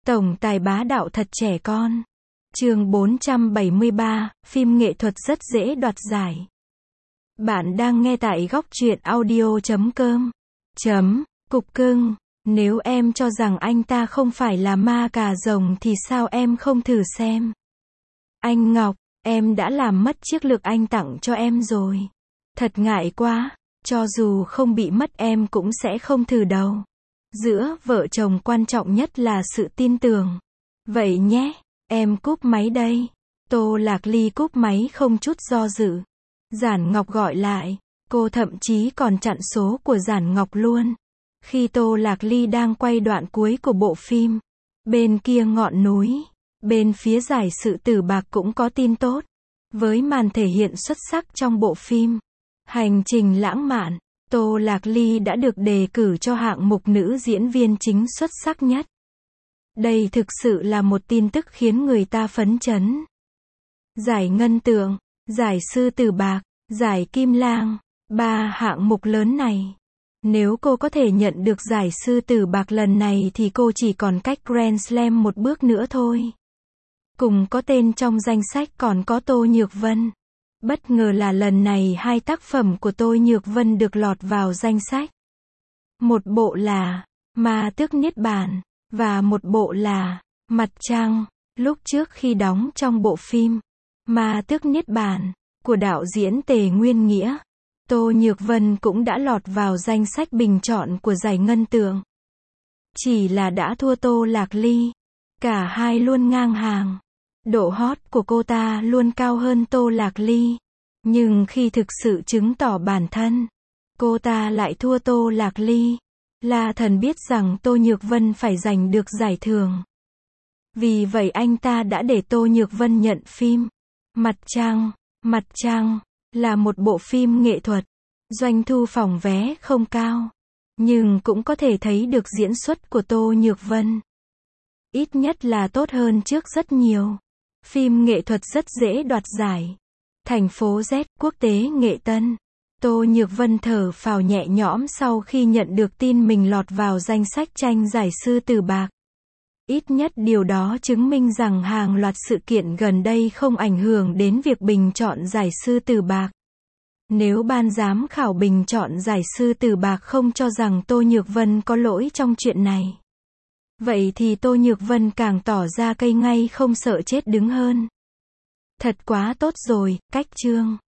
Tổng tài bá đạo thật trẻ con. Chương 473, phim nghệ thuật rất dễ đoạt giải. Bạn đang nghe tại góc truyện audio.com. Cục cưng, nếu em cho rằng anh ta không phải là ma cà rồng thì sao em không thử xem? Anh Ngọc, em đã làm mất chiếc lược anh tặng cho em rồi. Thật ngại quá, cho dù không bị mất em cũng sẽ không thử đâu. Giữa vợ chồng quan trọng nhất là sự tin tưởng. Vậy nhé, em cúp máy đây. Tô Lạc Ly cúp máy không chút do dự. Giản Ngọc gọi lại, cô thậm chí còn chặn số của Giản Ngọc luôn. Khi Tô Lạc Ly đang quay đoạn cuối của bộ phim, bên kia ngọn núi, bên phía giải sự Tử Bạc cũng có tin tốt. Với màn thể hiện xuất sắc trong bộ phim Hành trình lãng mạn, Tô Lạc Ly đã được đề cử cho hạng mục nữ diễn viên chính xuất sắc nhất. Đây thực sự là một tin tức khiến người ta phấn chấn. Giải Ngân Tượng, giải Sư Tử Bạc, giải Kim Lang, 3 hạng mục lớn này. Nếu cô có thể nhận được giải Sư Tử Bạc lần này thì cô chỉ còn cách Grand Slam một bước nữa thôi. Cùng có tên trong danh sách còn có Tô Nhược Vân. Bất ngờ là lần này 2 tác phẩm của Tô Nhược Vân được lọt vào danh sách. Một bộ là Ma Tước Niết Bàn, và một bộ là Mặt Trăng. Lúc trước khi đóng trong bộ phim Ma Tước Niết Bàn của đạo diễn Tề Nguyên Nghĩa, Tô Nhược Vân cũng đã lọt vào danh sách bình chọn của giải Ngân Tượng. Chỉ là đã thua Tô Lạc Ly. Cả hai luôn ngang hàng. Độ hot của cô ta luôn cao hơn Tô Lạc Ly. Nhưng khi thực sự chứng tỏ bản thân, cô ta lại thua Tô Lạc Ly. La Thần biết rằng Tô Nhược Vân phải giành được giải thưởng. Vì vậy anh ta đã để Tô Nhược Vân nhận phim Mặt Trăng. Mặt Trăng là một bộ phim nghệ thuật. Doanh thu phòng vé không cao, nhưng cũng có thể thấy được diễn xuất của Tô Nhược Vân. Ít nhất là tốt hơn trước rất nhiều. Phim nghệ thuật rất dễ đoạt giải. Thành phố Z, quốc tế Nghệ Tân. Tô Nhược Vân thở phào nhẹ nhõm sau khi nhận được tin mình lọt vào danh sách tranh giải Sư Tử Bạc. Ít nhất điều đó chứng minh rằng hàng loạt sự kiện gần đây không ảnh hưởng đến việc bình chọn giải Sư Tử Bạc. Nếu ban giám khảo bình chọn giải Sư Tử Bạc không cho rằng Tô Nhược Vân có lỗi trong chuyện này, vậy thì Tô Nhược Vân càng tỏ ra cây ngay không sợ chết đứng hơn. Thật quá tốt rồi, cách chương.